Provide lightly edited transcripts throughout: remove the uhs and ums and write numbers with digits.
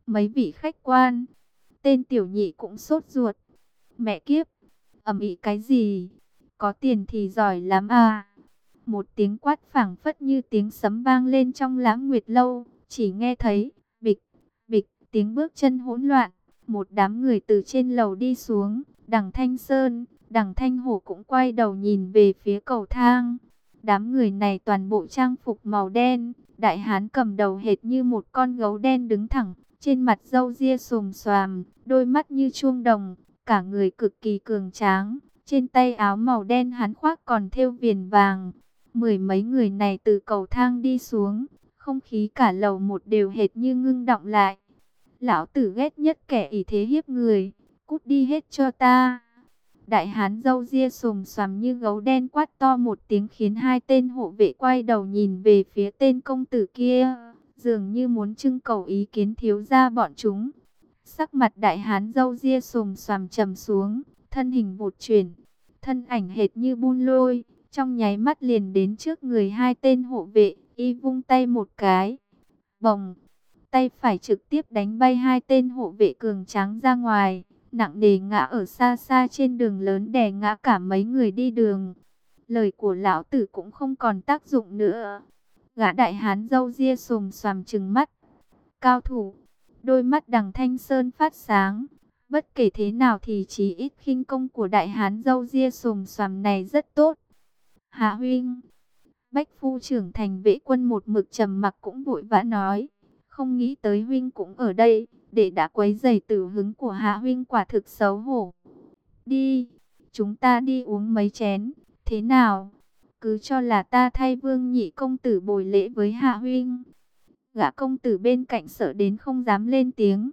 mấy vị khách quan. Tên tiểu nhị cũng sốt ruột. Mẹ kiếp, ầm ĩ cái gì? Có tiền thì giỏi lắm à. Một tiếng quát phảng phất như tiếng sấm vang lên trong Lãng Nguyệt lâu, chỉ nghe thấy bịch, bịch, tiếng bước chân hỗn loạn, một đám người từ trên lầu đi xuống, Đằng Thanh Sơn, Đằng Thanh Hổ cũng quay đầu nhìn về phía cầu thang. Đám người này toàn bộ trang phục màu đen, đại hán cầm đầu hệt như một con gấu đen đứng thẳng, trên mặt râu ria xồm xoàm, đôi mắt như chuông đồng, cả người cực kỳ cường tráng, trên tay áo màu đen hắn khoác còn thêu viền vàng. Mười mấy người này từ cầu thang đi xuống, không khí cả lầu một đều hệt như ngưng đọng lại. Lão tử ghét nhất kẻ ỷ thế hiếp người, cút đi hết cho ta. Đại hán râu ria xồm xoàm như gấu đen quát to một tiếng khiến hai tên hộ vệ quay đầu nhìn về phía tên công tử kia, dường như muốn trưng cầu ý kiến thiếu gia bọn chúng. Sắc mặt đại hán râu ria xồm xoàm trầm xuống, thân hình vụt chuyển, thân ảnh hệt như bun lôi, trong nháy mắt liền đến trước người hai tên hộ vệ, y vung tay một cái, bồng, tay phải trực tiếp đánh bay hai tên hộ vệ cường tráng ra ngoài, nặng nề ngã ở xa xa trên đường lớn, đè ngã cả mấy người đi đường. Lời của lão tử cũng không còn tác dụng nữa. Gã đại hán râu ria xồm xoàm trừng mắt. Cao thủ, đôi mắt Đằng Thanh Sơn phát sáng. Bất kể thế nào thì chí ít khinh công của đại hán râu ria xồm xoàm này rất tốt. Hạ huynh, Bách phu trưởng thành vệ quân một mực trầm mặc cũng vội vã nói. Không nghĩ tới huynh cũng ở đây, để đã quấy rầy tử hứng của Hạ huynh, quả thực xấu hổ. Đi, chúng ta đi uống mấy chén, thế nào? Cứ cho là ta thay Vương nhị công tử bồi lễ với Hạ huynh. Gã công tử bên cạnh sợ đến không dám lên tiếng.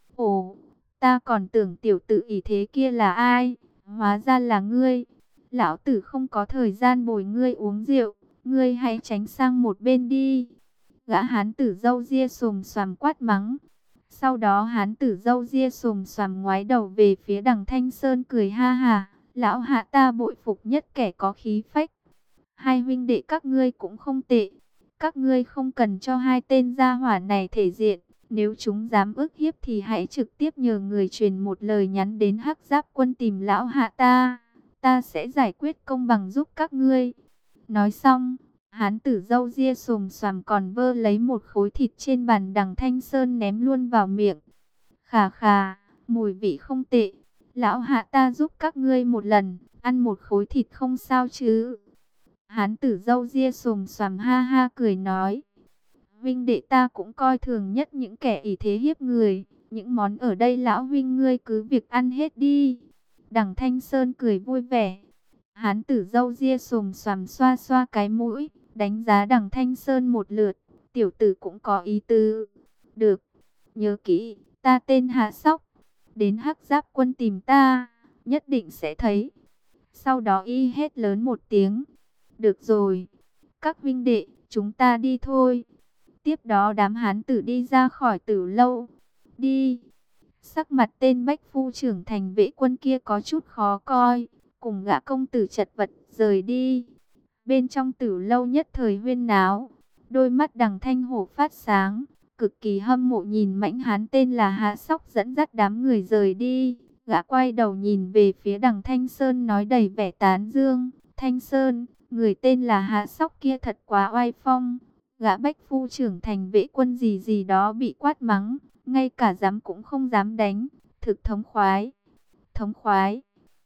Ồ, ta còn tưởng tiểu tử ỷ thế kia là ai, hóa ra là ngươi. Lão tử không có thời gian bồi ngươi uống rượu, ngươi hãy tránh sang một bên đi. Gã hán tử râu ria xồm xoàm quát mắng. Sau đó hán tử râu ria xồm xoàm ngoái đầu về phía Đằng Thanh Sơn cười ha hà. Lão Hạ ta bội phục nhất kẻ có khí phách. Hai huynh đệ các ngươi cũng không tệ. Các ngươi không cần cho hai tên gia hỏa này thể diện. Nếu chúng dám ức hiếp thì hãy trực tiếp nhờ người truyền một lời nhắn đến Hắc Giáp quân tìm Lão Hạ ta. Ta sẽ giải quyết công bằng giúp các ngươi. Nói xong, hán tử râu ria xồm xoàm còn vơ lấy một khối thịt trên bàn Đằng Thanh Sơn ném luôn vào miệng. Khà khà, mùi vị không tệ. Lão Hạ ta giúp các ngươi một lần, ăn một khối thịt không sao chứ. Hán tử râu ria xồm xoàm ha ha cười nói. Huynh đệ ta cũng coi thường nhất những kẻ ỷ thế hiếp người. Những món ở đây lão huynh ngươi cứ việc ăn hết đi. Đằng Thanh Sơn cười vui vẻ. Hán tử râu ria xồm xoàm xoa xoa cái mũi, đánh giá Đằng Thanh Sơn một lượt. Tiểu tử cũng có ý tứ. Được, nhớ kỹ, ta tên Hạ Sóc. Đến Hắc Giáp quân tìm ta, nhất định sẽ thấy. Sau đó y hét lớn một tiếng. Được rồi, các huynh đệ, chúng ta đi thôi. Tiếp đó đám hán tử đi ra khỏi tử lâu. Đi. Sắc mặt tên Bách phu trưởng thành vệ quân kia có chút khó coi, cùng gã công tử chật vật rời đi. Bên trong tử lâu nhất thời huyên náo, đôi mắt Đằng Thanh Hổ phát sáng, cực kỳ hâm mộ nhìn mãnh hán tên là Hạ Sóc dẫn dắt đám người rời đi. Gã quay đầu nhìn về phía Đằng Thanh Sơn nói đầy vẻ tán dương. Thanh Sơn, người tên là Hạ Sóc kia thật quá oai phong. Gã Bách phu trưởng thành vệ quân gì gì đó bị quát mắng, ngay cả dám cũng không dám đánh, thực thống khoái. Thống khoái,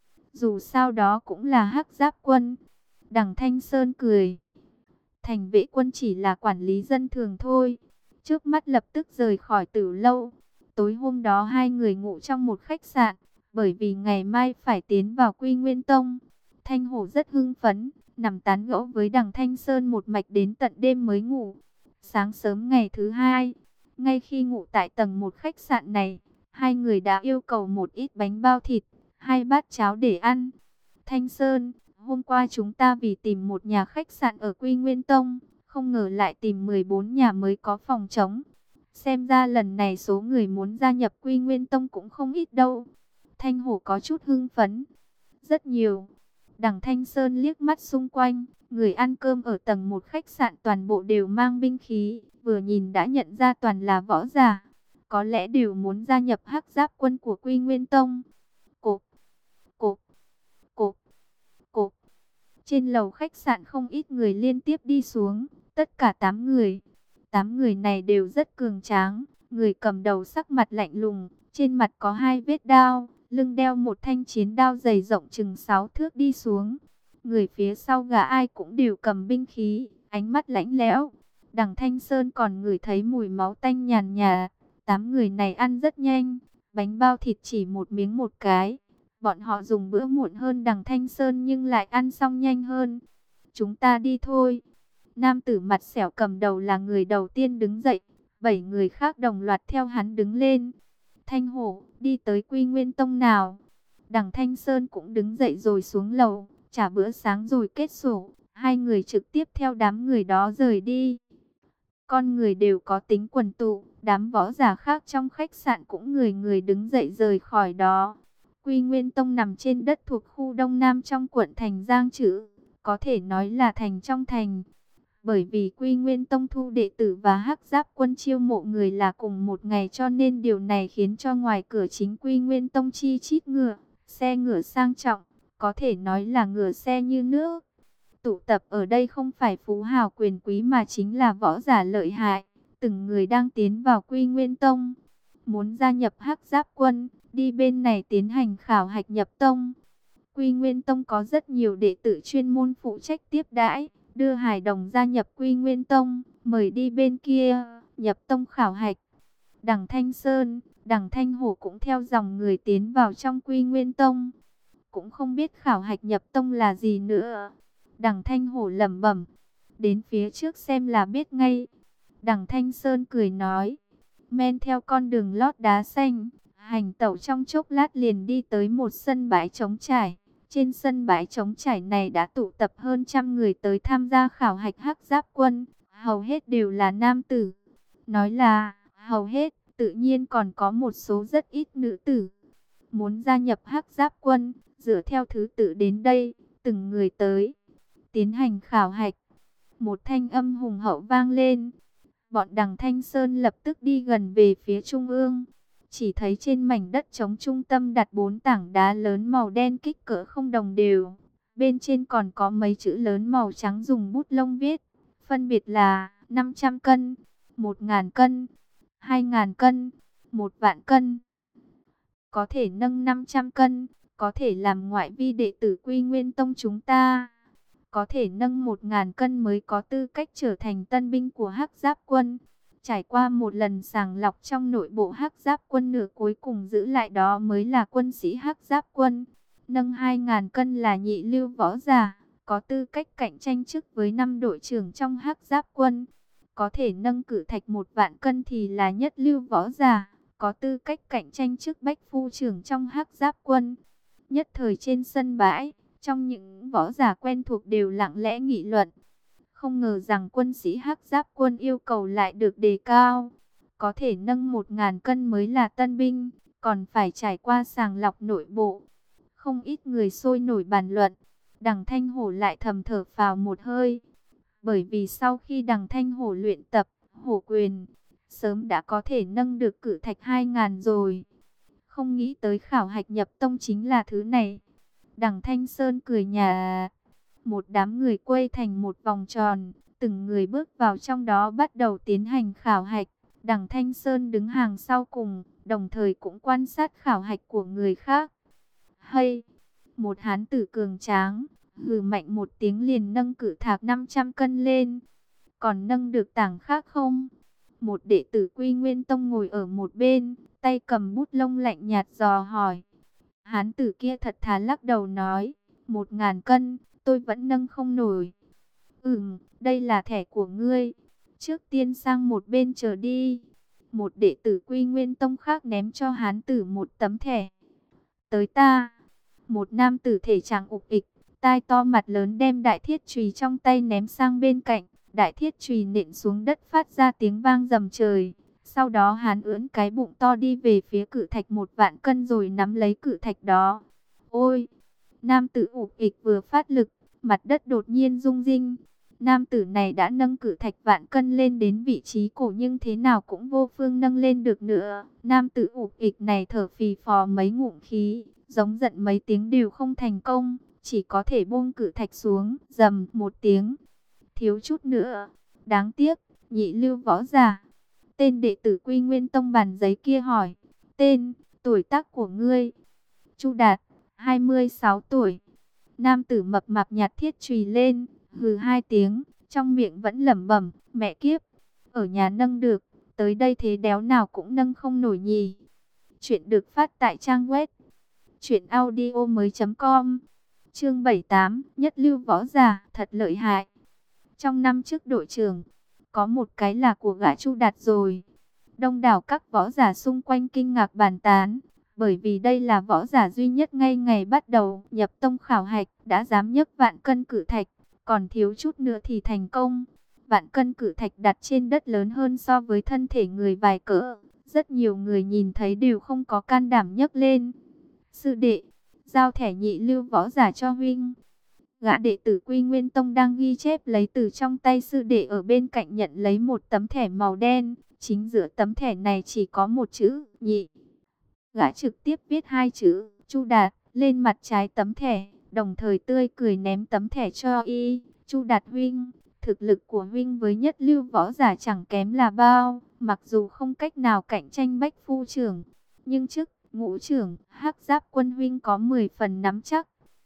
dù sao đó cũng là Hắc Giáp quân. Đằng Thanh Sơn cười. Thành vệ quân chỉ là quản lý dân thường thôi. Trước mắt lập tức rời khỏi tử lâu. Tối hôm đó hai người ngủ trong một khách sạn, bởi vì ngày mai phải tiến vào Quy Nguyên Tông. Thanh Hổ rất hưng phấn, nằm tán gẫu với Đằng Thanh Sơn một mạch đến tận đêm mới ngủ. Sáng sớm ngày thứ hai, ngay khi ngủ tại tầng một khách sạn này, hai người đã yêu cầu một ít bánh bao thịt, hai bát cháo để ăn. Thanh Sơn, hôm qua chúng ta vì tìm một nhà khách sạn ở Quy Nguyên Tông, không ngờ lại tìm 14 nhà mới có phòng trống. Xem ra lần này số người muốn gia nhập Quy Nguyên Tông cũng không ít đâu. Thanh Hổ có chút hưng phấn. Rất nhiều. Đằng Thanh Sơn liếc mắt xung quanh, người ăn cơm ở tầng một khách sạn toàn bộ đều mang binh khí, vừa nhìn đã nhận ra toàn là võ giả. có lẽ đều muốn gia nhập Hắc Giáp quân của Quy Nguyên Tông. Cộp, cộp, cộp, cộp. Trên lầu khách sạn không ít người liên tiếp đi xuống, tất cả 8 người. 8 người này đều rất cường tráng, người cầm đầu sắc mặt lạnh lùng, trên mặt có 2 vết đao, lưng đeo một thanh chiến đao dày rộng chừng 6 thước đi xuống. Người phía sau gã ai cũng đều cầm binh khí, ánh mắt lạnh lẽo. Đằng Thanh Sơn còn ngửi thấy mùi máu tanh nhàn nhạt. 8 người này ăn rất nhanh, bánh bao thịt chỉ một miếng một cái. Bọn họ dùng bữa muộn hơn Đằng Thanh Sơn nhưng lại ăn xong nhanh hơn. Chúng ta đi thôi. Nam tử mặt sẹo cầm đầu là người đầu tiên đứng dậy. 7 người khác đồng loạt theo hắn đứng lên. Thanh Hổ, đi tới Quy Nguyên Tông nào. Đằng Thanh Sơn cũng đứng dậy rồi xuống lầu, trả bữa sáng rồi kết sổ. Hai người trực tiếp theo đám người đó rời đi. Con người đều có tính quần tụ, đám võ giả khác trong khách sạn cũng người người đứng dậy rời khỏi đó. Quy Nguyên Tông nằm trên đất thuộc khu Đông Nam trong quận thành Giang Trữ, có thể nói là thành trong thành. Bởi vì Quy Nguyên Tông thu đệ tử và Hắc Giáp quân chiêu mộ người là cùng một ngày, cho nên điều này khiến cho ngoài cửa chính Quy Nguyên Tông chi chít ngựa, xe ngựa sang trọng, có thể nói là ngựa xe như nước. Tụ tập ở đây không phải phú hào quyền quý mà chính là võ giả lợi hại, từng người đang tiến vào Quy Nguyên Tông. Muốn gia nhập Hắc Giáp quân, đi bên này tiến hành khảo hạch nhập tông. Quy Nguyên Tông có rất nhiều đệ tử chuyên môn phụ trách tiếp đãi, đưa hài đồng gia nhập Quy Nguyên Tông, mời đi bên kia, nhập tông khảo hạch. Đằng Thanh Sơn, Đằng Thanh Hổ cũng theo dòng người tiến vào trong Quy Nguyên Tông. Cũng không biết khảo hạch nhập tông là gì nữa. Đằng Thanh Hổ lẩm bẩm, đến phía trước xem là biết ngay. Đằng Thanh Sơn cười nói, men theo con đường lót đá xanh, hành tẩu trong chốc lát liền đi tới một sân bãi trống trải. Trên sân bãi trống trải này đã tụ tập hơn 100 người tới tham gia khảo hạch Hắc Giáp quân, hầu hết đều là nam tử. Nói là hầu hết, tự nhiên còn có một số rất ít nữ tử. Muốn gia nhập Hắc Giáp quân, dựa theo thứ tự đến đây, từng người tới, tiến hành khảo hạch. Một thanh âm hùng hậu vang lên. Bọn Đằng Thanh Sơn lập tức đi gần về phía trung ương. Chỉ thấy trên mảnh đất trống trung tâm đặt 4 tảng đá lớn màu đen kích cỡ không đồng đều. Bên trên còn có mấy chữ lớn màu trắng dùng bút lông viết. Phân biệt là 500 cân, 1000 cân, 2000 cân, 1.000.000 cân. Có thể nâng 500 cân, có thể làm ngoại vi đệ tử Quy Nguyên Tông chúng ta. Có thể nâng 1000 cân mới có tư cách trở thành tân binh của Hắc Giáp quân. Trải qua một lần sàng lọc trong nội bộ Hắc Giáp quân, nửa cuối cùng giữ lại đó mới là quân sĩ Hắc Giáp quân. Nâng 2000 cân là nhị lưu võ giả, có tư cách cạnh tranh chức với 5 đội trưởng trong Hắc Giáp quân. Có thể nâng cử thạch 1.000.000 cân thì là nhất lưu võ giả, có tư cách cạnh tranh chức bách phu trưởng trong Hắc Giáp quân. Nhất thời trên sân bãi, trong những võ giả quen thuộc đều lặng lẽ nghị luận. Không ngờ rằng quân sĩ Hắc Giáp quân yêu cầu lại được đề cao. Có thể nâng 1000 cân mới là tân binh, còn phải trải qua sàng lọc nội bộ. Không ít người sôi nổi bàn luận. Đằng Thanh Hổ lại thầm thở phào một hơi. Bởi vì sau khi Đằng Thanh Hổ luyện tập hổ quyền, sớm đã có thể nâng được cử thạch 2000 rồi. Không nghĩ tới khảo hạch nhập tông chính là thứ này. Đằng Thanh Sơn cười nhạt. Một đám người quay thành một vòng tròn, từng người bước vào trong đó bắt đầu tiến hành khảo hạch. Đằng Thanh Sơn đứng hàng sau cùng, đồng thời cũng quan sát khảo hạch của người khác. Hay, một hán tử cường tráng, hừ mạnh một tiếng liền nâng cử thạch 500 cân lên. Còn nâng được tảng khác không? Một đệ tử Quy Nguyên Tông ngồi ở một bên, tay cầm bút lông lạnh nhạt dò hỏi. Hán tử kia thật thà lắc đầu nói, 1000 cân, tôi vẫn nâng không nổi. Đây là thẻ của ngươi. Trước tiên sang một bên chờ đi. Một đệ tử Quy Nguyên Tông khác ném cho hán tử một tấm thẻ. Tới ta. Một nam tử thể trạng ục ịch, tai to mặt lớn đem đại thiết chùy trong tay ném sang bên cạnh. Đại thiết chùy nện xuống đất phát ra tiếng vang rầm trời. Sau đó hắn ưỡn cái bụng to đi về phía cự thạch 1.000.000 cân rồi nắm lấy cự thạch đó. Ôi! Nam tử ục ịch vừa phát lực, mặt đất đột nhiên rung rinh. Nam tử này đã nâng cử thạch vạn cân lên đến vị trí cổ nhưng thế nào cũng vô phương nâng lên được nữa. Nam tử ục ịch này thở phì phò mấy ngụm khí, giống giận mấy tiếng đều không thành công, chỉ có thể buông cử thạch xuống, rầm một tiếng. Thiếu chút nữa, đáng tiếc, nhị lưu võ giả. Tên đệ tử Quy Nguyên Tông bàn giấy kia hỏi, tên, tuổi tác của ngươi. Chu Đạt, 26 tuổi. Nam tử mập mạp nhặt thiết chùy lên, hừ hai tiếng, trong miệng vẫn lẩm bẩm, mẹ kiếp, ở nhà nâng được, tới đây thế đéo nào cũng nâng không nổi nhỉ. Chuyện được phát tại trang web truyệnaudiomoi.com. Chương 78, nhất lưu võ giả, thật lợi hại. Trong năm trước đội trưởng, có một cái là của gã Chu Đạt rồi. Đông đảo các võ giả xung quanh kinh ngạc bàn tán, bởi vì đây là võ giả duy nhất ngay ngày bắt đầu nhập tông khảo hạch đã dám nhấc vạn cân cử thạch, còn thiếu chút nữa thì thành công. Vạn cân cử thạch đặt trên đất lớn hơn so với thân thể người vài cỡ, rất nhiều người nhìn thấy đều không có can đảm nhấc lên. Sư đệ, giao thẻ nhị lưu võ giả cho huynh. Gã đệ tử Quy Nguyên Tông đang ghi chép lấy từ trong tay sư đệ ở bên cạnh nhận lấy một tấm thẻ màu đen, chính giữa tấm thẻ này chỉ có một chữ nhị. Gã trực tiếp viết hai chữ Chu Đạt lên mặt trái tấm thẻ, đồng thời tươi cười ném tấm thẻ cho y. Chu Đạt huynh, thực lực của huynh với nhất lưu võ giả chẳng kém là bao, mặc dù không cách nào cạnh tranh Bách Phu trưởng, nhưng chức ngũ trưởng Hắc Giáp Quân huynh có 10 phần nắm chắc.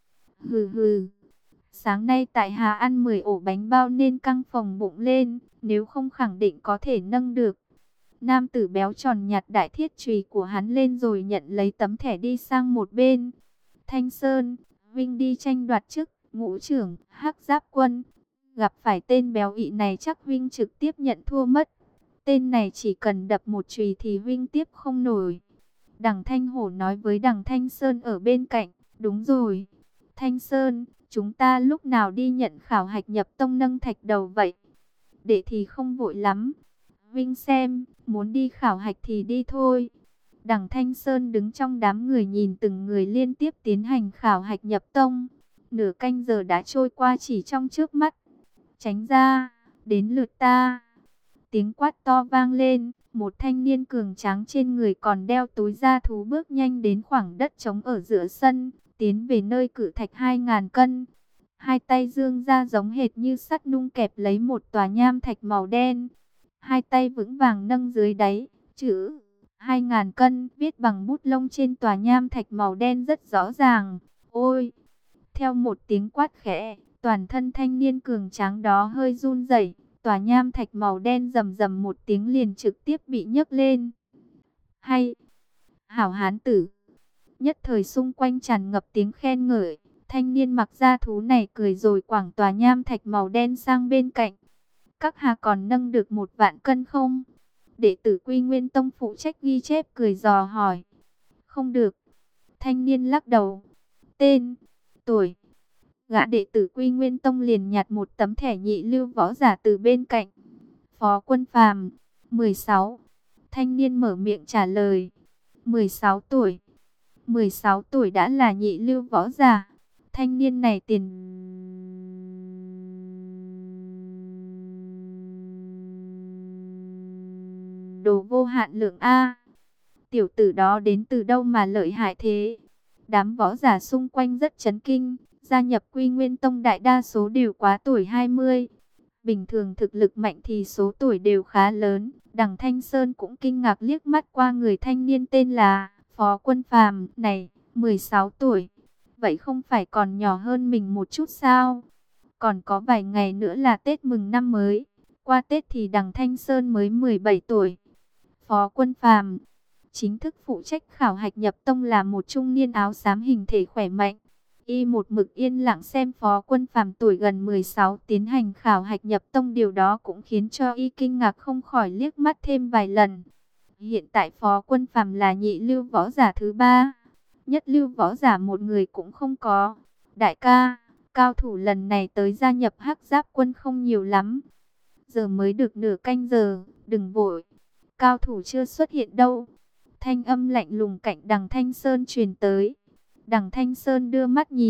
Hừ hừ. Sáng nay tại Hà ăn 10 ổ bánh bao nên căng phồng bụng lên, nếu không khẳng định có thể nâng được. Nam tử béo tròn nhặt đại thiết chùy của hắn lên rồi nhận lấy tấm thẻ đi sang một bên. Thanh Sơn, huynh đi tranh đoạt chức ngũ trưởng Hắc Giáp Quân. Gặp phải tên béo ị này chắc huynh trực tiếp nhận thua mất. Tên này chỉ cần đập một chùy thì huynh tiếp không nổi. Đằng Thanh Hổ nói với đằng Thanh Sơn ở bên cạnh. Đúng rồi, Thanh Sơn, chúng ta lúc nào đi nhận khảo hạch nhập tông nâng thạch đầu vậy? Để thì không vội lắm. Vinh xem, muốn đi khảo hạch thì đi thôi. Đằng Thanh Sơn đứng trong đám người nhìn từng người liên tiếp tiến hành khảo hạch nhập tông. Nửa canh giờ đã trôi qua chỉ trong trước mắt. Tránh ra, đến lượt ta. Tiếng quát to vang lên, một thanh niên cường tráng trên người còn đeo túi da thú bước nhanh đến khoảng đất trống ở giữa sân, tiến về nơi cự thạch 2.000 cân. Hai tay dương ra giống hệt như sắt nung kẹp lấy một tòa nham thạch màu đen. Hai tay vững vàng nâng dưới đáy, chữ 2.000 cân viết bằng bút lông trên tòa nham thạch màu đen rất rõ ràng. Ôi! Theo một tiếng quát khẽ, toàn thân thanh niên cường tráng đó hơi run rẩy, tòa nham thạch màu đen rầm rầm một tiếng liền trực tiếp bị nhấc lên. Hay! Hảo hán tử! Nhất thời xung quanh tràn ngập tiếng khen ngợi. Thanh niên mặc da thú này cười rồi quẳng tòa nham thạch màu đen sang bên cạnh. Các hạ còn nâng được 1 vạn cân không? Đệ tử Quy Nguyên Tông phụ trách ghi chép cười dò hỏi. Không được. Thanh niên lắc đầu. Tên, tuổi. Gã đệ tử Quy Nguyên Tông liền nhặt một tấm thẻ nhị lưu võ giả từ bên cạnh. Phó Quân Phàm, 16. Thanh niên mở miệng trả lời. 16 tuổi. 16 tuổi đã là nhị lưu võ giả. Thanh niên này tiền đồ vô hạn lượng A. Tiểu tử đó đến từ đâu mà lợi hại thế? Đám võ giả xung quanh rất chấn kinh. Gia nhập Quy Nguyên Tông đại đa số đều quá tuổi 20. Bình thường thực lực mạnh thì số tuổi đều khá lớn. Đằng Thanh Sơn cũng kinh ngạc liếc mắt qua người thanh niên tên là Phó Quân Phàm này, 16 tuổi. Vậy không phải còn nhỏ hơn mình một chút sao? Còn có vài ngày nữa là Tết mừng năm mới. Qua Tết thì đằng Thanh Sơn mới 17 tuổi. Phó Quân Phàm chính thức phụ trách khảo hạch nhập tông là một trung niên áo xám hình thể khỏe mạnh. Y một mực yên lặng xem Phó Quân Phàm tuổi gần 16 tiến hành khảo hạch nhập tông, điều đó cũng khiến cho y kinh ngạc không khỏi liếc mắt thêm vài lần. Hiện tại Phó Quân Phàm là nhị lưu võ giả thứ 3, nhất lưu võ giả một người cũng không có. Đại ca, cao thủ lần này tới gia nhập Hắc Giáp Quân không nhiều lắm. Giờ mới được nửa canh giờ, đừng vội. Cao thủ chưa xuất hiện đâu. Thanh âm lạnh lùng cạnh đằng Thanh Sơn truyền tới. Đằng Thanh Sơn đưa mắt nhìn,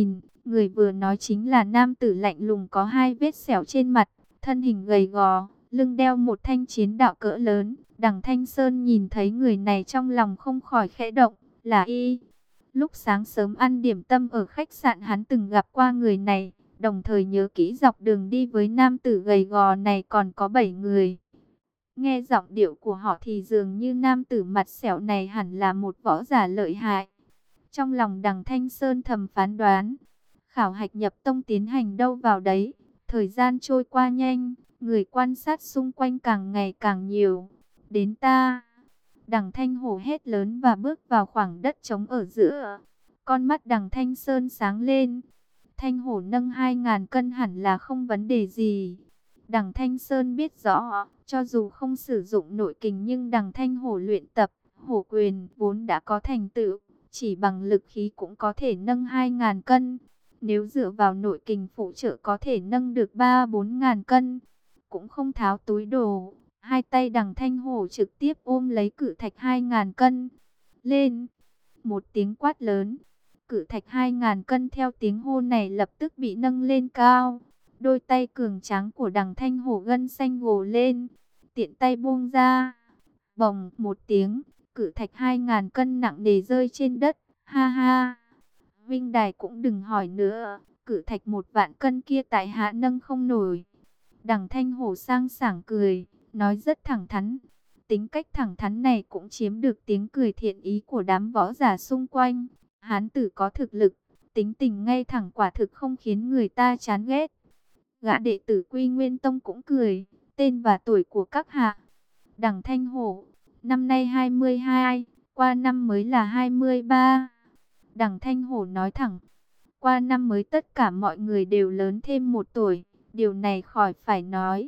Người vừa nói chính là nam tử lạnh lùng có hai vết sẹo trên mặt, thân hình gầy gò, lưng đeo một thanh chiến đạo cỡ lớn. Đằng Thanh Sơn nhìn thấy người này trong lòng không khỏi khẽ động, là y. Lúc sáng sớm ăn điểm tâm ở khách sạn hắn từng gặp qua người này, đồng thời nhớ kỹ dọc đường đi với nam tử gầy gò này còn có 7 người. Nghe giọng điệu của họ thì dường như nam tử mặt sẹo này hẳn là một võ giả lợi hại. Trong lòng Đằng Thanh Sơn thầm phán đoán, khảo hạch nhập tông tiến hành đâu vào đấy, thời gian trôi qua nhanh, người quan sát xung quanh càng ngày càng nhiều. Đến ta, Đằng Thanh Hổ hét lớn và bước vào khoảng đất trống ở giữa. Con mắt Đằng Thanh Sơn sáng lên. Thanh Hổ nâng 2.000 cân hẳn là không vấn đề gì. Đằng Thanh Sơn biết rõ, cho dù không sử dụng nội kình nhưng Đằng Thanh Hổ luyện tập, hổ quyền vốn đã có thành tựu, chỉ bằng lực khí cũng có thể nâng 2.000 cân. Nếu dựa vào nội kình phụ trợ có thể nâng được 3-4.000 cân, cũng không tháo túi đồ. Hai tay Đằng Thanh Hổ trực tiếp ôm lấy cự thạch 2.000 cân. Lên! Một tiếng quát lớn. Cự thạch 2.000 cân theo tiếng hô này lập tức bị nâng lên cao. Đôi tay cường tráng của Đằng Thanh Hổ gân xanh gồ lên. Tiện tay buông ra. Bồng một tiếng. Cự thạch 2.000 cân nặng nề rơi trên đất. Ha ha! Vinh Đài cũng đừng hỏi nữa. Cự thạch 1.000 cân kia tại hạ nâng không nổi. Đằng Thanh Hổ sang sảng cười, nói rất thẳng thắn. Tính cách thẳng thắn này cũng chiếm được tiếng cười thiện ý của đám võ giả xung quanh. Hán tử có thực lực, tính tình ngay thẳng quả thực không khiến người ta chán ghét. Gã đệ tử Quy Nguyên Tông cũng cười, tên và tuổi của các hạ. Đằng Thanh Hổ, năm nay 22, qua năm mới là 23. Đằng Thanh Hổ nói thẳng, qua năm mới tất cả mọi người đều lớn thêm 1 tuổi, điều này khỏi phải nói.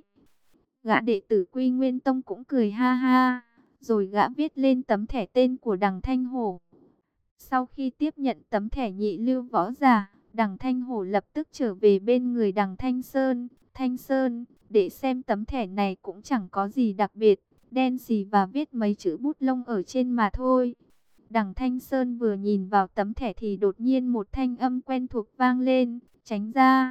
Gã đệ tử Quy Nguyên Tông cũng cười ha ha, rồi gã viết lên tấm thẻ tên của Đằng Thanh Hổ. Sau khi tiếp nhận tấm thẻ nhị lưu võ giả, Đằng Thanh Hổ lập tức trở về bên người Đằng Thanh Sơn. Thanh Sơn, để xem tấm thẻ này cũng chẳng có gì đặc biệt, đen xì và viết mấy chữ bút lông ở trên mà thôi. Đằng Thanh Sơn vừa nhìn vào tấm thẻ thì đột nhiên một thanh âm quen thuộc vang lên, tránh ra.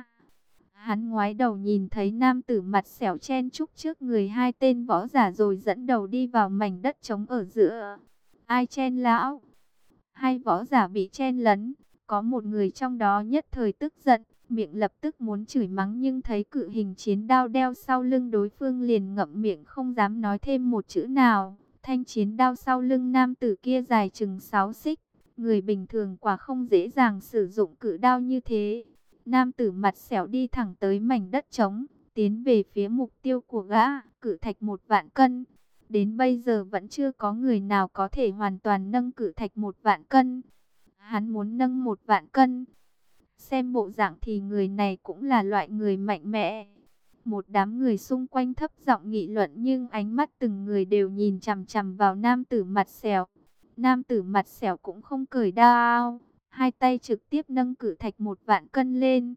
Hắn ngoái đầu nhìn thấy nam tử mặt sẹo chen chúc trước người hai tên võ giả rồi dẫn đầu đi vào mảnh đất trống ở giữa. Ai chen lão? Hai võ giả bị chen lấn, có một người trong đó nhất thời tức giận, miệng lập tức muốn chửi mắng nhưng thấy cự hình chiến đao đeo sau lưng đối phương liền ngậm miệng không dám nói thêm một chữ nào. Thanh chiến đao sau lưng nam tử kia dài chừng 6 xích, người bình thường quả không dễ dàng sử dụng cự đao như thế. Nam tử mặt sẹo đi thẳng tới mảnh đất trống, tiến về phía mục tiêu của gã, cự thạch 1.000 cân. Đến bây giờ vẫn chưa có người nào có thể hoàn toàn nâng cự thạch 1.000 cân. Hắn muốn nâng 1.000 cân. Xem bộ dạng thì người này cũng là loại người mạnh mẽ. Một đám người xung quanh thấp giọng nghị luận nhưng ánh mắt từng người đều nhìn chằm chằm vào nam tử mặt sẹo. Nam tử mặt sẹo cũng không cởi đao, hai tay trực tiếp nâng cự thạch 1.000 cân lên.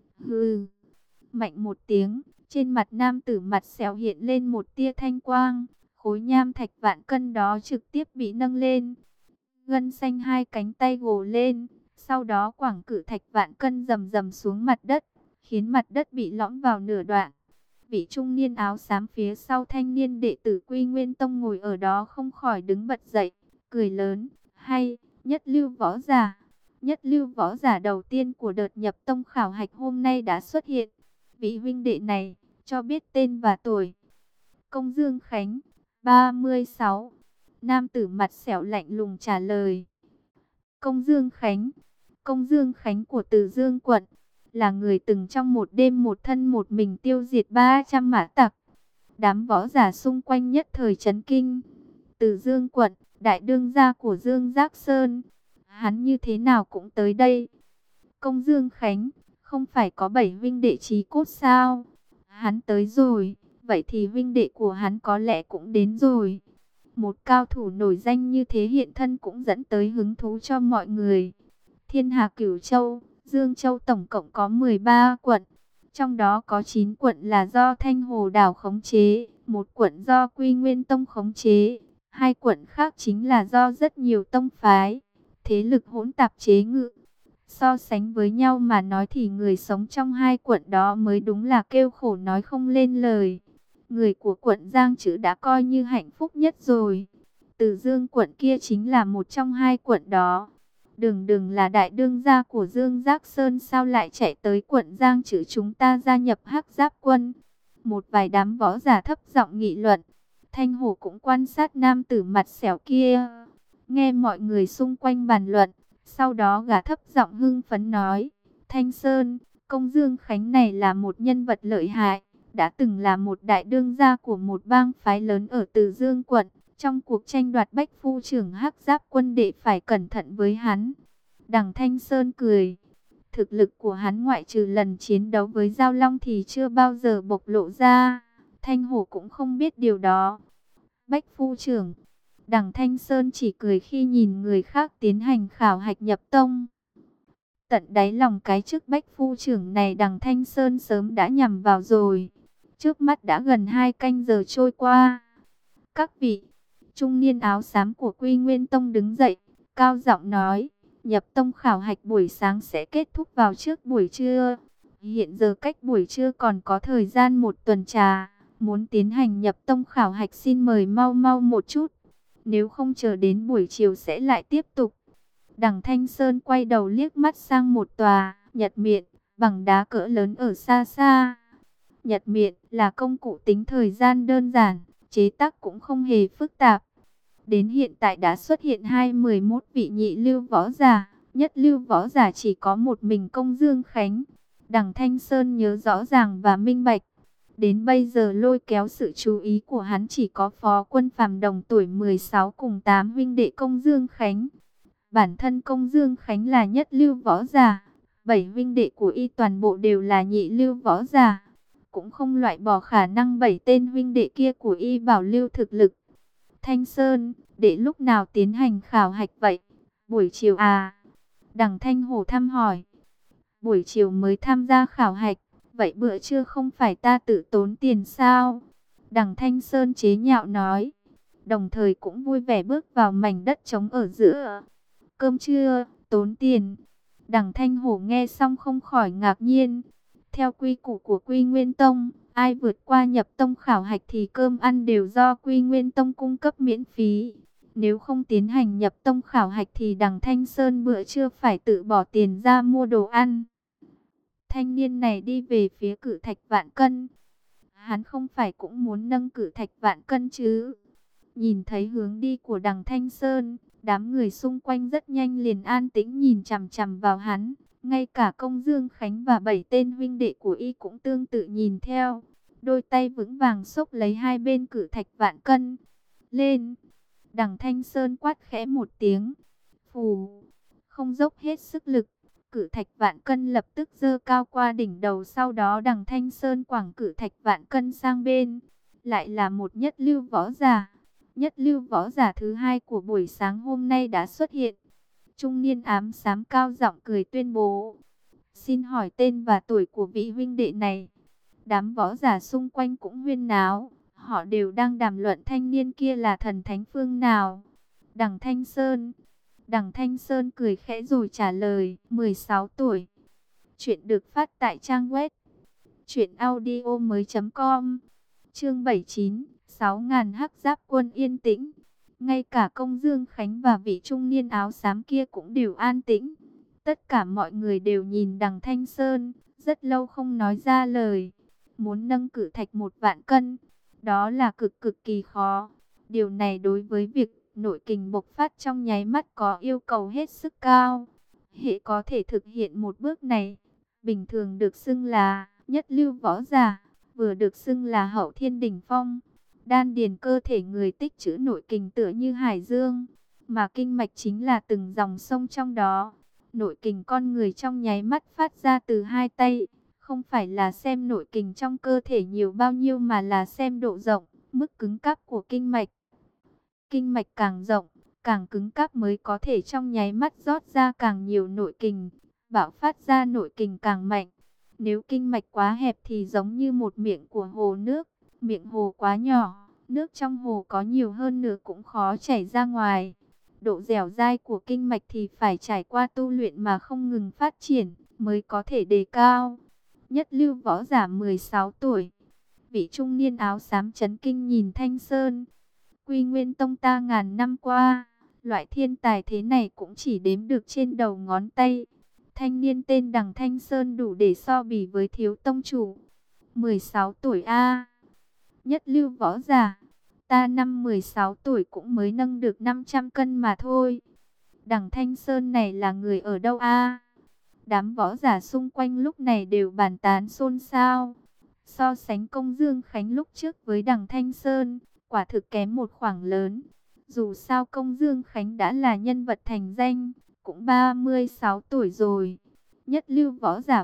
Hừ, mạnh một tiếng, trên mặt nam tử mặt sẹo hiện lên một tia thanh quang. Khối nham thạch 1.000 cân đó trực tiếp bị nâng lên. Gân xanh hai cánh tay gồ lên, sau đó quẳng cự thạch 1.000 cân rầm rầm xuống mặt đất, khiến mặt đất bị lõm vào nửa đoạn. Vị trung niên áo xám phía sau thanh niên đệ tử Quy Nguyên Tông ngồi ở đó không khỏi đứng bật dậy, cười lớn, hay, nhất lưu võ giả. Nhất lưu võ giả đầu tiên của đợt nhập tông khảo hạch hôm nay đã xuất hiện. Vị huynh đệ này, cho biết tên và tuổi. Công Dương Khánh, 36. Nam tử mặt sẹo lạnh lùng trả lời. Công Dương Khánh. Công Dương Khánh của Từ Dương quận, là người từng trong một đêm một thân một mình tiêu diệt 300 mã tặc. Đám võ giả xung quanh nhất thời chấn kinh. Từ Dương quận, đại đương gia của Dương Giác Sơn, hắn như thế nào cũng tới đây. Công Dương Khánh, không phải có 7 vinh đệ chí cốt sao? Hắn tới rồi, vậy thì vinh đệ của hắn có lẽ cũng đến rồi. Một cao thủ nổi danh như thế hiện thân cũng dẫn tới hứng thú cho mọi người. Thiên Hà Cửu Châu, Dương Châu tổng cộng có 13 quận. Trong đó có 9 quận là do Thanh Hồ Đảo khống chế, một quận do Quy Nguyên Tông khống chế. Hai quận khác chính là do rất nhiều tông phái, thế lực hỗn tạp chế ngự. So sánh với nhau mà nói thì người sống trong hai quận đó mới đúng là kêu khổ nói không lên lời. Người của quận Giang Trữ đã coi như hạnh phúc nhất rồi. Từ Dương quận kia chính là một trong hai quận đó. Đường Đường là đại đương gia của Dương Giác Sơn, sao lại chạy tới quận Giang Trữ chúng ta gia nhập Hắc Giáp quân? Một vài đám võ giả thấp giọng nghị luận. Thanh Hổ cũng quan sát nam tử mặt xẻo kia. Nghe mọi người xung quanh bàn luận, sau đó gã thấp giọng hưng phấn nói: Thanh Sơn, công Dương Khánh này là một nhân vật lợi hại, đã từng là một đại đương gia của một bang phái lớn ở Từ Dương quận. Trong cuộc tranh đoạt Bách Phu trưởng Hắc Giáp quân đệ phải cẩn thận với hắn. Đằng Thanh Sơn cười. Thực lực của hắn ngoại trừ lần chiến đấu với Giao Long thì chưa bao giờ bộc lộ ra. Thanh Hổ cũng không biết điều đó. Bách Phu trưởng. Đằng Thanh Sơn chỉ cười khi nhìn người khác tiến hành khảo hạch nhập tông. Tận đáy lòng cái chức Bách Phu trưởng này đằng Thanh Sơn sớm đã nhằm vào rồi. Trước mắt đã gần 2 canh giờ trôi qua. Các vị, trung niên áo xám của Quy Nguyên Tông đứng dậy, cao giọng nói, nhập tông khảo hạch buổi sáng sẽ kết thúc vào trước buổi trưa. Hiện giờ cách buổi trưa còn có thời gian 1 tuần trà, muốn tiến hành nhập tông khảo hạch xin mời mau mau một chút. Nếu không chờ đến buổi chiều sẽ lại tiếp tục. Đằng Thanh Sơn quay đầu liếc mắt sang một tòa nhật miện bằng đá cỡ lớn ở xa xa. Nhật miện là công cụ tính thời gian đơn giản, chế tác cũng không hề phức tạp. Đến hiện tại đã xuất hiện 21 vị nhị lưu võ giả, nhất lưu võ giả chỉ có một mình Công Dương Khánh. Đằng Thanh Sơn nhớ rõ ràng và minh bạch. Đến bây giờ lôi kéo sự chú ý của hắn chỉ có Phó Quân Phàm đồng tuổi 16 cùng 8 huynh đệ Công Dương Khánh. Bản thân Công Dương Khánh là nhất lưu võ giả, 7 huynh đệ của y toàn bộ đều là nhị lưu võ giả. Cũng không loại bỏ khả năng 7 tên huynh đệ kia của y bảo lưu thực lực. Thanh Sơn, để lúc nào tiến hành khảo hạch vậy? Buổi chiều à? Đằng Thanh Hổ thăm hỏi. Buổi chiều mới tham gia khảo hạch, vậy bữa trưa không phải ta tự tốn tiền sao? Đằng Thanh Sơn chế nhạo nói. Đồng thời cũng vui vẻ bước vào mảnh đất trống ở giữa. Cơm trưa, tốn tiền. Đằng Thanh Hổ nghe xong không khỏi ngạc nhiên. Theo quy củ của Quy Nguyên Tông, ai vượt qua nhập tông khảo hạch thì cơm ăn đều do Quy Nguyên Tông cung cấp miễn phí. Nếu không tiến hành nhập tông khảo hạch thì đằng Thanh Sơn bữa trưa phải tự bỏ tiền ra mua đồ ăn. Thanh niên này đi về phía Cự Thạch Vạn Cân. Hắn không phải cũng muốn nâng Cự Thạch Vạn Cân chứ? Nhìn thấy hướng đi của đằng Thanh Sơn, đám người xung quanh rất nhanh liền an tĩnh nhìn chằm chằm vào hắn. Ngay cả Công Dương Khánh và 7 tên huynh đệ của y cũng tương tự nhìn theo. Đôi tay vững vàng xốc lấy hai bên Cự Thạch Vạn Cân. Lên! Đằng Thanh Sơn quát khẽ một tiếng. Phù! Không dốc hết sức lực. Cự Thạch Vạn Cân lập tức giơ cao qua đỉnh đầu. Sau đó đằng Thanh Sơn quẳng Cự Thạch Vạn Cân sang bên. Lại là một nhất lưu võ giả. Nhất lưu võ giả thứ hai của buổi sáng hôm nay đã xuất hiện. Trung niên ám xám cao giọng cười tuyên bố. Xin hỏi tên và tuổi của vị huynh đệ này. Đám võ giả xung quanh cũng huyên náo. Họ đều đang đàm luận thanh niên kia là thần thánh phương nào. Đằng Thanh Sơn. Đằng Thanh Sơn cười khẽ rồi trả lời. 16 tuổi. Chuyện được phát tại trang web truyệnaudiomoi.com. Chương 79. 6.000 Hắc Giáp quân yên tĩnh. Ngay cả Công Dương Khánh và vị trung niên áo xám kia cũng đều an tĩnh. Tất cả mọi người đều nhìn đằng Thanh Sơn, rất lâu không nói ra lời. Muốn nâng Cự Thạch 1.000 cân, đó là cực kỳ khó. Điều này đối với việc nội kình bộc phát trong nháy mắt có yêu cầu hết sức cao. Hệ có thể thực hiện một bước này, bình thường được xưng là nhất lưu võ giả, vừa được xưng là hậu thiên đỉnh phong. Đan điền cơ thể người tích trữ nội kình tựa như hải dương, mà kinh mạch chính là từng dòng sông trong đó. Nội kình con người trong nháy mắt phát ra từ hai tay, không phải là xem nội kình trong cơ thể nhiều bao nhiêu mà là xem độ rộng, mức cứng cáp của kinh mạch. Kinh mạch càng rộng, càng cứng cáp mới có thể trong nháy mắt rót ra càng nhiều nội kình, bạo phát ra nội kình càng mạnh. Nếu kinh mạch quá hẹp thì giống như một miệng của hồ nước. Miệng hồ quá nhỏ, nước trong hồ có nhiều hơn nữa cũng khó chảy ra ngoài. Độ dẻo dai của kinh mạch thì phải trải qua tu luyện mà không ngừng phát triển, mới có thể đề cao. Nhất lưu võ giả 16 tuổi. Vị trung niên áo xám chấn kinh nhìn Thanh Sơn. Quy Nguyên Tông ta ngàn năm qua, loại thiên tài thế này cũng chỉ đếm được trên đầu ngón tay. Thanh niên tên Đằng Thanh Sơn đủ để so bì với thiếu tông chủ. 16 tuổi a, nhất lưu võ giả. Ta năm 16 tuổi cũng mới nâng được 500 cân mà thôi. Đằng Thanh Sơn này là người ở đâu a? Đám võ giả xung quanh lúc này đều bàn tán xôn xao. So sánh Công Dương Khánh lúc trước với Đằng Thanh Sơn, quả thực kém một khoảng lớn. Dù sao Công Dương Khánh đã là nhân vật thành danh, cũng 36 tuổi rồi. Nhất lưu võ giả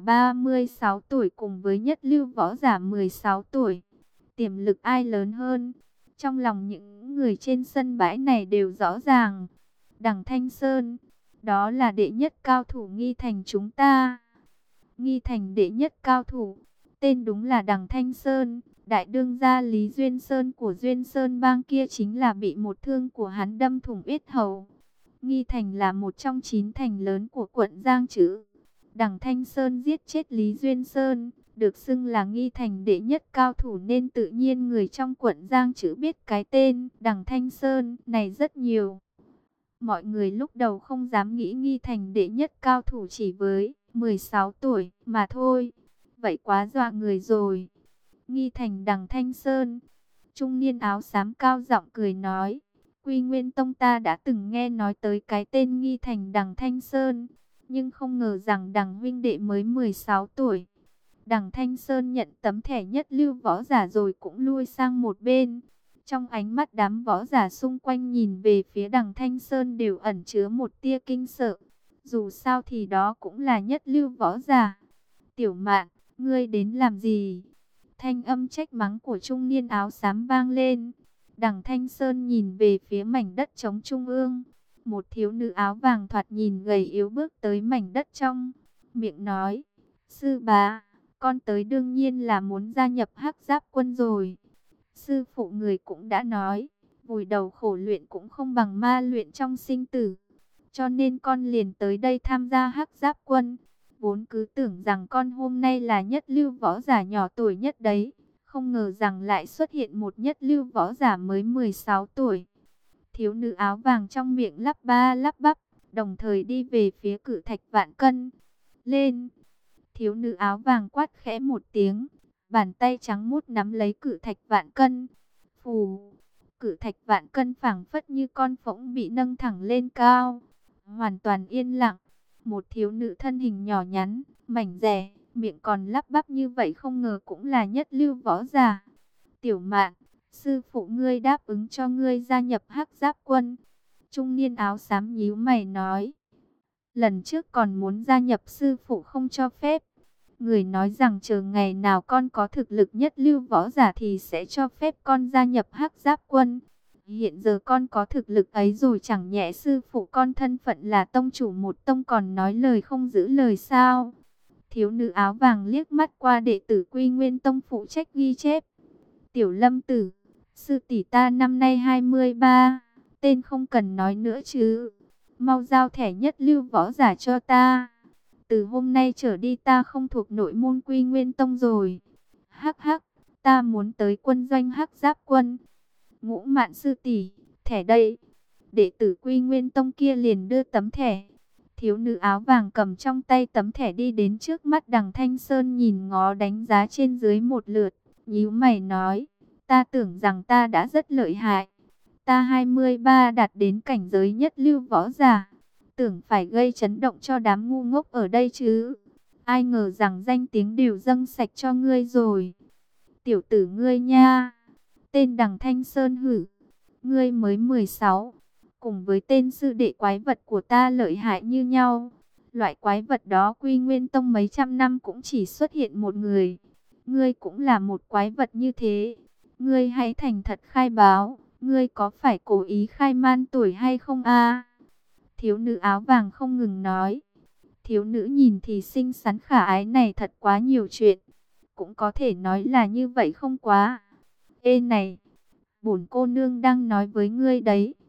36 tuổi cùng với nhất lưu võ giả 16 tuổi. Tiềm lực ai lớn hơn? Trong lòng những người trên sân bãi này đều rõ ràng. Đằng Thanh Sơn, đó là đệ nhất cao thủ Nghi Thành chúng ta. Nghi Thành đệ nhất cao thủ, tên đúng là Đằng Thanh Sơn. Đại đương gia Lý Duyên Sơn của Duyên Sơn bang kia chính là bị một thương của hắn đâm thủng yết hầu. Nghi Thành là một trong 9 thành lớn của quận Giang Trữ. Đằng Thanh Sơn giết chết Lý Duyên Sơn, được xưng là Nghi Thành đệ nhất cao thủ nên tự nhiên người trong quận Giang Trữ biết cái tên Đằng Thanh Sơn này rất nhiều. Mọi người lúc đầu không dám nghĩ Nghi Thành đệ nhất cao thủ chỉ với 16 tuổi mà thôi. Vậy quá dọa người rồi. Nghi Thành Đằng Thanh Sơn. Trung niên áo xám cao giọng cười nói. Quy Nguyên Tông ta đã từng nghe nói tới cái tên Nghi Thành Đằng Thanh Sơn. Nhưng không ngờ rằng Đằng huynh đệ mới 16 tuổi. Đằng Thanh Sơn nhận tấm thẻ nhất lưu võ giả rồi cũng lui sang một bên. Trong ánh mắt đám võ giả xung quanh nhìn về phía Đằng Thanh Sơn đều ẩn chứa một tia kinh sợ. Dù sao thì đó cũng là nhất lưu võ giả. Tiểu Mạn, ngươi đến làm gì? Thanh âm trách mắng của trung niên áo xám vang lên. Đằng Thanh Sơn nhìn về phía mảnh đất trống trung ương. Một thiếu nữ áo vàng thoạt nhìn gầy yếu bước tới mảnh đất trong. Miệng nói, sư bá, con tới đương nhiên là muốn gia nhập Hắc Giáp quân rồi. Sư phụ người cũng đã nói, vùi đầu khổ luyện cũng không bằng ma luyện trong sinh tử. Cho nên con liền tới đây tham gia Hắc Giáp quân. Vốn cứ tưởng rằng con hôm nay là nhất lưu võ giả nhỏ tuổi nhất đấy. Không ngờ rằng lại xuất hiện một nhất lưu võ giả mới 16 tuổi. Thiếu nữ áo vàng trong miệng lắp ba lắp bắp, đồng thời đi về phía Cự Thạch Vạn Cân. Lên! Thiếu nữ áo vàng quát khẽ một tiếng. Bàn tay trắng muốt nắm lấy Cự Thạch Vạn Cân. Phù! Cự Thạch Vạn Cân phảng phất như con phỗng bị nâng thẳng lên cao. Hoàn toàn yên lặng. Một thiếu nữ thân hình nhỏ nhắn, mảnh dẻ, miệng còn lắp bắp như vậy không ngờ cũng là nhất lưu võ giả. Tiểu Mạn, sư phụ ngươi đáp ứng cho ngươi gia nhập Hắc Giáp quân. Trung niên áo xám nhíu mày nói. Lần trước còn muốn gia nhập sư phụ không cho phép. Người nói rằng chờ ngày nào con có thực lực nhất lưu võ giả thì sẽ cho phép con gia nhập Hắc Giáp quân. Hiện giờ con có thực lực ấy rồi, chẳng nhẽ sư phụ con thân phận là tông chủ một tông còn nói lời không giữ lời sao? Thiếu nữ áo vàng liếc mắt qua đệ tử Quy Nguyên Tông phụ trách ghi chép. Tiểu Lâm Tử, sư tỷ ta năm nay 23, tên không cần nói nữa chứ. Mau giao thẻ nhất lưu võ giả cho ta. Từ hôm nay trở đi ta không thuộc nội môn Quy Nguyên Tông rồi. Hắc hắc, ta muốn tới quân doanh Hắc Giáp quân. Ngũ Mạn sư tỷ, thẻ đây. Đệ tử Quy Nguyên Tông kia liền đưa tấm thẻ. Thiếu nữ áo vàng cầm trong tay tấm thẻ đi đến trước mắt Đằng Thanh Sơn nhìn ngó đánh giá trên dưới một lượt. Nhíu mày nói, ta tưởng rằng ta đã rất lợi hại. Ta 23 đạt đến cảnh giới nhất lưu võ giả. Tưởng phải gây chấn động cho đám ngu ngốc ở đây chứ. Ai ngờ rằng danh tiếng đều dâng sạch cho ngươi rồi. Tiểu tử ngươi nha. Tên Đằng Thanh Sơn hử. Ngươi mới 16. Cùng với tên sư đệ quái vật của ta lợi hại như nhau. Loại quái vật đó Quy Nguyên Tông mấy trăm năm cũng chỉ xuất hiện một người. Ngươi cũng là một quái vật như thế. Ngươi hãy thành thật khai báo. Ngươi có phải cố ý khai man tuổi hay không a? Thiếu nữ áo vàng không ngừng nói. Thiếu nữ nhìn thì xinh xắn khả ái này thật quá nhiều chuyện. Cũng có thể nói là như vậy không quá. Ê này, bổn cô nương đang nói với ngươi đấy.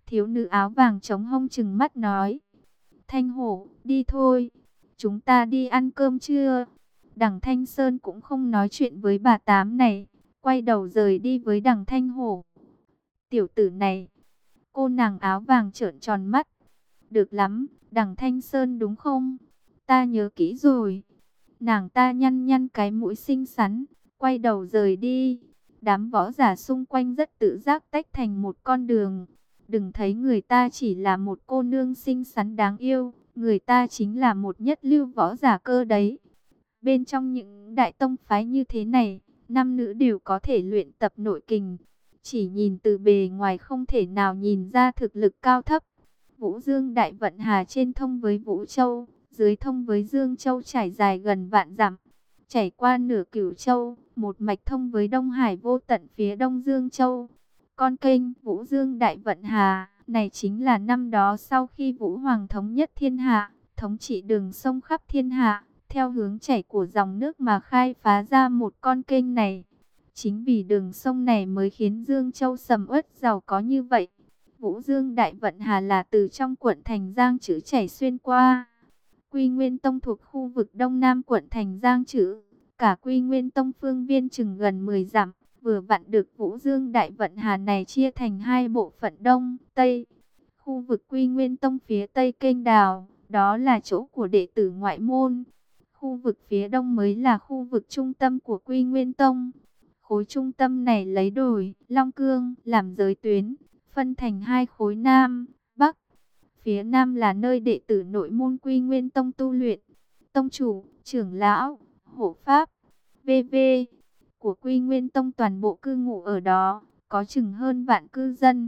Thiếu nữ áo vàng chống hông trừng mắt nói. Thanh Hổ, đi thôi. Chúng ta đi ăn cơm trưa. Đằng Thanh Sơn cũng không nói chuyện với bà Tám này. Quay đầu rời đi với đằng Thanh Hổ. Tiểu tử này. Cô nàng áo vàng trợn tròn mắt. Được lắm, đằng Thanh Sơn đúng không? Ta nhớ kỹ rồi. Nàng ta nhăn nhăn cái mũi xinh xắn. Quay đầu rời đi. Đám võ giả xung quanh rất tự giác tách thành một con đường. Đừng thấy người ta chỉ là một cô nương xinh xắn đáng yêu, người ta chính là một nhất lưu võ giả cơ đấy. Bên trong những đại tông phái như thế này, nam nữ đều có thể luyện tập nội kình. Chỉ nhìn từ bề ngoài không thể nào nhìn ra thực lực cao thấp. Vũ Dương Đại Vận Hà trên thông với Vũ Châu, dưới thông với Dương Châu trải dài gần vạn dặm. Chảy qua nửa Cửu Châu, một mạch thông với Đông Hải vô tận phía đông Dương Châu. Con kênh Vũ Dương Đại Vận Hà này chính là năm đó sau khi Vũ Hoàng thống nhất thiên hạ, thống trị đường sông khắp thiên hạ, theo hướng chảy của dòng nước mà khai phá ra một con kênh này. Chính vì đường sông này mới khiến Dương Châu sầm uất giàu có như vậy. Vũ Dương Đại Vận Hà là từ trong quận Thành Giang Trữ chảy xuyên qua. Quy Nguyên Tông thuộc khu vực đông nam quận Thành Giang Trữ. Cả Quy Nguyên Tông phương viên chừng gần 10 dặm, vừa vặn được Vũ Dương Đại Vận Hà này chia thành hai bộ phận đông, tây. Khu vực Quy Nguyên Tông phía tây kênh đào, đó là chỗ của đệ tử ngoại môn. Khu vực phía đông mới là khu vực trung tâm của Quy Nguyên Tông. Khối trung tâm này lấy đồi, Long Cương làm giới tuyến, phân thành hai khối Nam, Bắc. Phía Nam là nơi đệ tử nội môn Quy Nguyên Tông tu luyện. Tông chủ, trưởng lão, hộ pháp, v.v. của Quy Nguyên Tông toàn bộ cư ngụ ở đó, có chừng hơn vạn cư dân.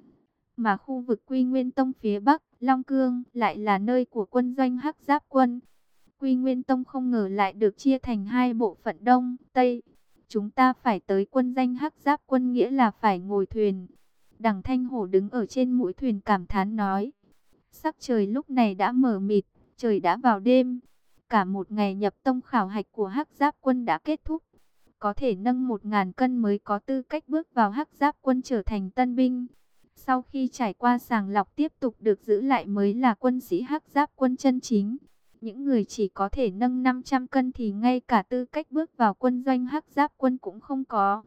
Mà khu vực Quy Nguyên Tông phía Bắc, Long Cương, lại là nơi của quân doanh Hắc Giáp Quân. Quy Nguyên Tông không ngờ lại được chia thành hai bộ phận Đông, Tây. Chúng ta phải tới quân danh Hắc Giáp Quân nghĩa là phải ngồi thuyền. Đằng Thanh Hổ đứng ở trên mũi thuyền cảm thán nói. Sắc trời lúc này đã mờ mịt, trời đã vào đêm. Cả một ngày nhập tông khảo hạch của Hắc Giáp Quân đã kết thúc. Có thể nâng 1000 cân mới có tư cách bước vào Hắc Giáp Quân trở thành tân binh. Sau khi trải qua sàng lọc tiếp tục được giữ lại mới là quân sĩ Hắc Giáp Quân chân chính. Những người chỉ có thể nâng 500 cân thì ngay cả tư cách bước vào quân doanh Hắc Giáp Quân cũng không có.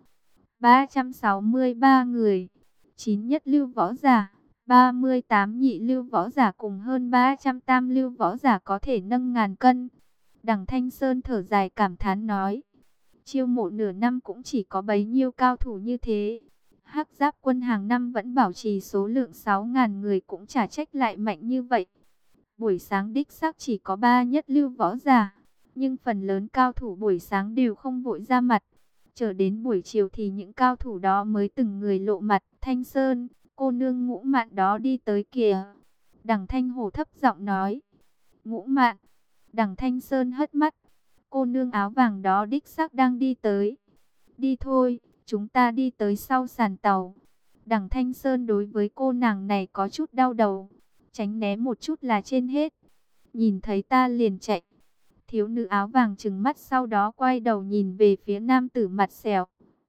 363 người, 9 nhất lưu võ giả, 38 nhị lưu võ giả cùng hơn 300 tam lưu võ giả có thể nâng 1000 cân. Đằng Thanh Sơn thở dài cảm thán nói. Chiêu mộ nửa năm cũng chỉ có bấy nhiêu cao thủ như thế. Hắc Giáp Quân hàng năm vẫn bảo trì số lượng 6.000 người cũng chả trách lại mạnh như vậy. Buổi sáng đích xác chỉ có 3 nhất lưu võ giả, nhưng phần lớn cao thủ buổi sáng đều không vội ra mặt. Chờ đến buổi chiều thì những cao thủ đó mới từng người lộ mặt. Thanh Sơn, cô nương Ngũ Mạn đó đi tới kìa. Đằng Thanh Hổ thấp giọng nói. Ngũ Mạn. Đằng Thanh Sơn hất mắt. Cô nương áo vàng đó đích xác đang đi tới. Đi thôi, chúng ta đi tới sau sàn tàu. Đằng Thanh Sơn đối với cô nàng này có chút đau đầu. Tránh né một chút là trên hết. Nhìn thấy ta liền chạy. Thiếu nữ áo vàng trừng mắt sau đó quay đầu nhìn về phía nam tử mặt sẹo.